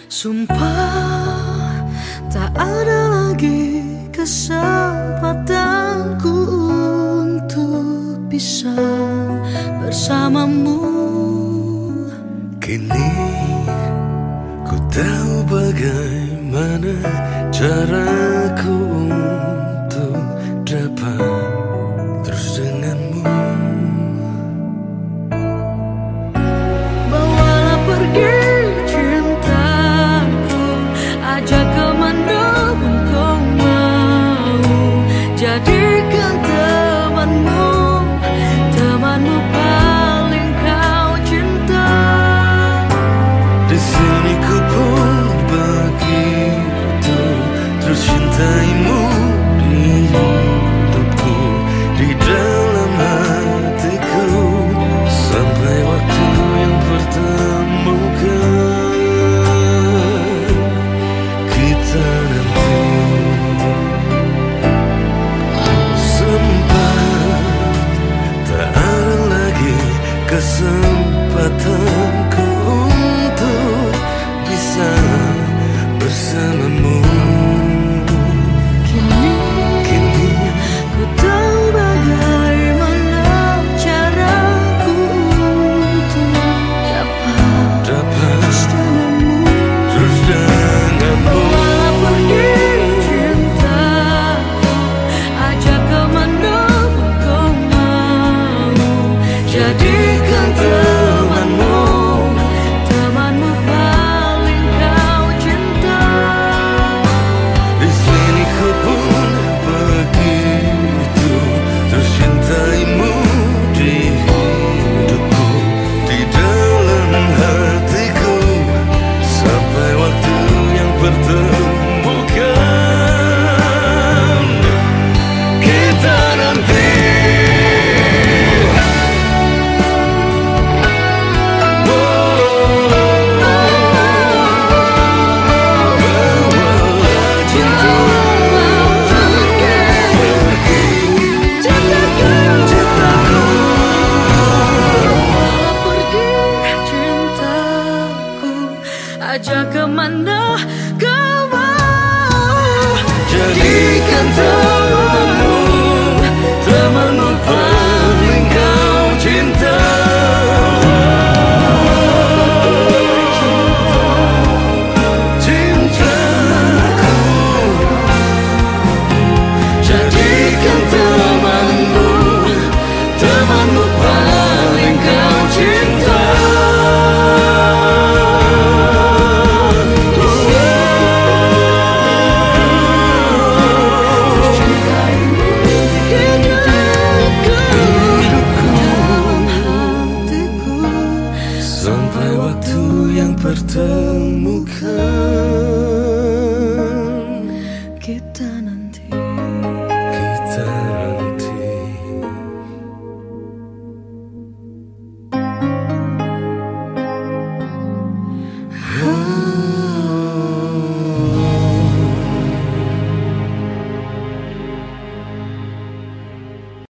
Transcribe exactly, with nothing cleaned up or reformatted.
Sumpah tak ada lagi kesempatanku untuk bisa bersamamu. Kini ku tahu bagaimana caraku untuk dapat terus denganmu. Bawalah pergi cintaku, ajak kemana pun kau mau. Jadikan temanmu, temanmu paling kau cinta. Di sini ku pun begitu terus cintaimu di hidupku, di dalam hatiku, sampai waktu yang pertemukan kita nanti. Sempat tak ada lagi kesempatanku untuk bisa bersamamu. Kini, Kini ku tahu bagaimana caraku untuk dapat terus denganmu. Terus denganmu. Bawalah pergi cintaku, ajak kemana pun kau mau. Jadikan temanmu, temanmu paling kau cinta. Di sini ku pun begitu terus cintaimu di hidupku, di dalam hatiku, sampai waktu yang pertemukan kita nanti. Ajak kemana kau mau. Jadikan temanmu, temanmu paling kau cinta. Cintaku, jadikan temanmu, temanmu paling kau cinta. Sampai waktu yang pertemukan